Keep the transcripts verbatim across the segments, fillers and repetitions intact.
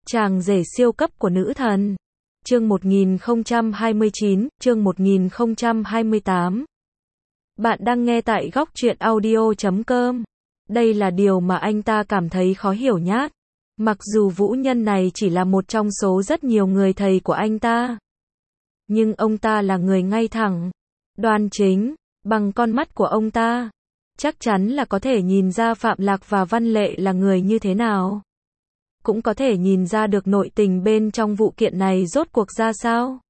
Chàng rể siêu cấp của nữ thần. Chương một nghìn không trăm hai mươi chín, chương một nghìn không trăm hai mươi tám. Bạn đang nghe tại góc truyện audio chấm com. Đây là điều mà anh ta cảm thấy khó hiểu nhát. Mặc dù Vũ Nhân này chỉ là một trong số rất nhiều người thầy của anh ta. Nhưng ông ta là người ngay thẳng, đoan chính, bằng con mắt của ông ta. Chắc chắn là có thể nhìn ra Phạm Lạc và Văn Lệ là người như thế nào. Cũng có thể nhìn ra được nội tình bên trong vụ kiện này rốt cuộc ra sao.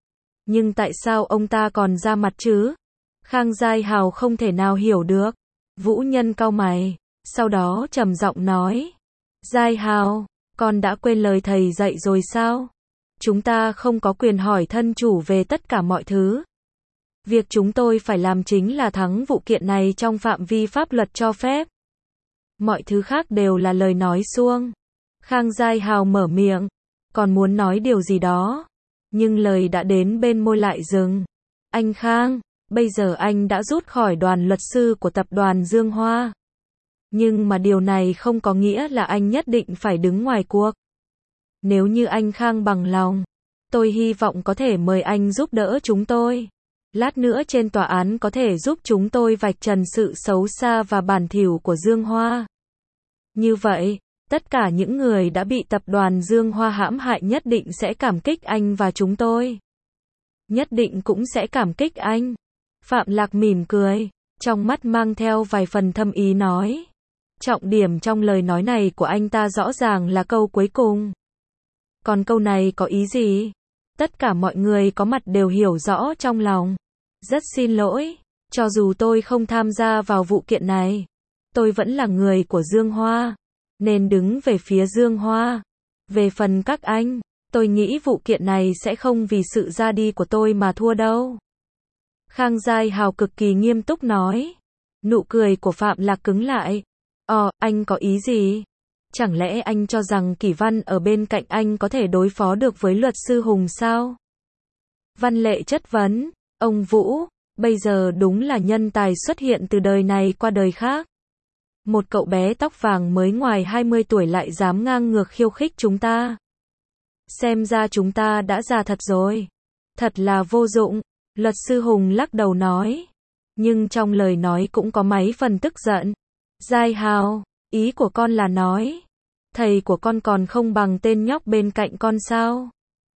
Nhưng tại sao ông ta còn ra mặt chứ? Khang Giai Hào không thể nào hiểu được. Vũ Nhân cau mày, sau đó trầm giọng nói. Giai Hào, con đã quên lời thầy dạy rồi sao? Chúng ta không có quyền hỏi thân chủ về tất cả mọi thứ. Việc chúng tôi phải làm chính là thắng vụ kiện này trong phạm vi pháp luật cho phép. Mọi thứ khác đều là lời nói suông. Khang Giai Hào mở miệng, còn muốn nói điều gì đó. Nhưng lời đã đến bên môi lại dừng. Anh Khang, bây giờ anh đã rút khỏi đoàn luật sư của tập đoàn Dương Hoa. Nhưng mà điều này không có nghĩa là anh nhất định phải đứng ngoài cuộc. Nếu như anh Khang bằng lòng, tôi hy vọng có thể mời anh giúp đỡ chúng tôi. Lát nữa trên tòa án có thể giúp chúng tôi vạch trần sự xấu xa và bản thỉu của Dương Hoa. Như vậy, tất cả những người đã bị tập đoàn Dương Hoa hãm hại nhất định sẽ cảm kích anh và chúng tôi. Nhất định cũng sẽ cảm kích anh. Phạm Lạc mỉm cười, trong mắt mang theo vài phần thâm ý nói. Trọng điểm trong lời nói này của anh ta rõ ràng là câu cuối cùng. Còn câu này có ý gì? Tất cả mọi người có mặt đều hiểu rõ trong lòng. Rất xin lỗi, cho dù tôi không tham gia vào vụ kiện này, tôi vẫn là người của Dương Hoa, nên đứng về phía Dương Hoa. Về phần các anh, tôi nghĩ vụ kiện này sẽ không vì sự ra đi của tôi mà thua đâu. Khang Giai Hào cực kỳ nghiêm túc nói. Nụ cười của Phạm Lạc cứng lại. Ồ, anh có ý gì? Chẳng lẽ anh cho rằng Kỷ Văn ở bên cạnh anh có thể đối phó được với luật sư Hùng sao? Văn Lệ chất vấn. Ông Vũ, bây giờ đúng là nhân tài xuất hiện từ đời này qua đời khác. Một cậu bé tóc vàng mới ngoài hai mươi tuổi lại dám ngang ngược khiêu khích chúng ta. Xem ra chúng ta đã già thật rồi. Thật là vô dụng, luật sư Hùng lắc đầu nói. Nhưng trong lời nói cũng có mấy phần tức giận. Giai Hào, ý của con là nói, thầy của con còn không bằng tên nhóc bên cạnh con sao?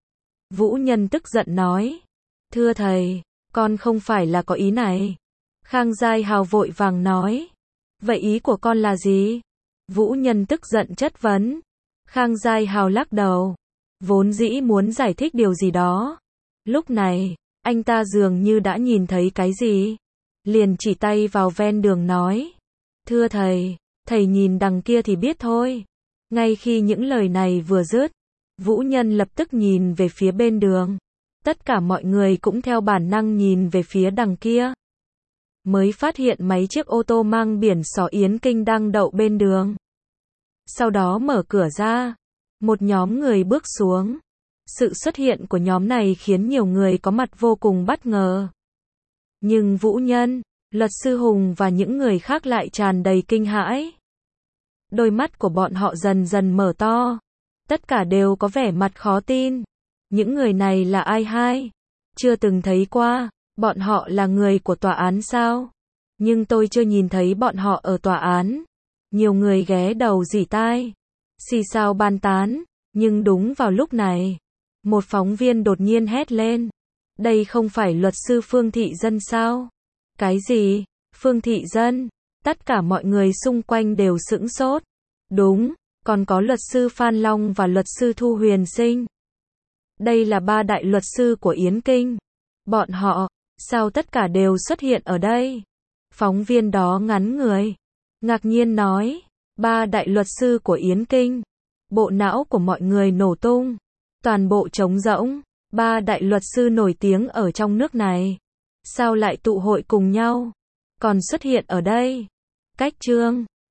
Vũ Nhân tức giận nói. Thưa thầy, con không phải là có ý này. Khang Giai Hào vội vàng nói. Vậy ý của con là gì? Vũ Nhân tức giận chất vấn. Khang Giai Hào lắc đầu, vốn dĩ muốn giải thích điều gì đó. Lúc này, anh ta dường như đã nhìn thấy cái gì. Liền chỉ tay vào ven đường nói. Thưa thầy, thầy nhìn đằng kia thì biết thôi. Ngay khi những lời này vừa dứt, Vũ Nhân lập tức nhìn về phía bên đường. Tất cả mọi người cũng theo bản năng nhìn về phía đằng kia. Mới phát hiện mấy chiếc ô tô mang biển Sỏ Yến Kinh đang đậu bên đường. Sau đó mở cửa ra, một nhóm người bước xuống. Sự xuất hiện của nhóm này khiến nhiều người có mặt vô cùng bất ngờ. Nhưng Vũ Nhân, luật sư Hùng và những người khác lại tràn đầy kinh hãi. Đôi mắt của bọn họ dần dần mở to. Tất cả đều có vẻ mặt khó tin. Những người này là ai hai? Chưa từng thấy qua. Bọn họ là người của tòa án sao? Nhưng tôi chưa nhìn thấy bọn họ ở tòa án. Nhiều người ghé đầu rỉ tai, xì xào bàn tán. Nhưng đúng vào lúc này, một phóng viên đột nhiên hét lên. Đây không phải luật sư Phương Thị Dân sao? Cái gì? Phương Thị Dân? Tất cả mọi người xung quanh đều sững sốt. Đúng, còn có luật sư Phan Long và luật sư Thu Huyền Sinh. Đây là ba đại luật sư của Yến Kinh. Bọn họ, sao tất cả đều xuất hiện ở đây? Phóng viên đó ngắn người, ngạc nhiên nói. Ba đại luật sư của Yến Kinh. Bộ não của mọi người nổ tung. Toàn bộ trống rỗng. Ba đại luật sư nổi tiếng ở trong nước này. Sao lại tụ hội cùng nhau? Còn xuất hiện ở đây? Cách chương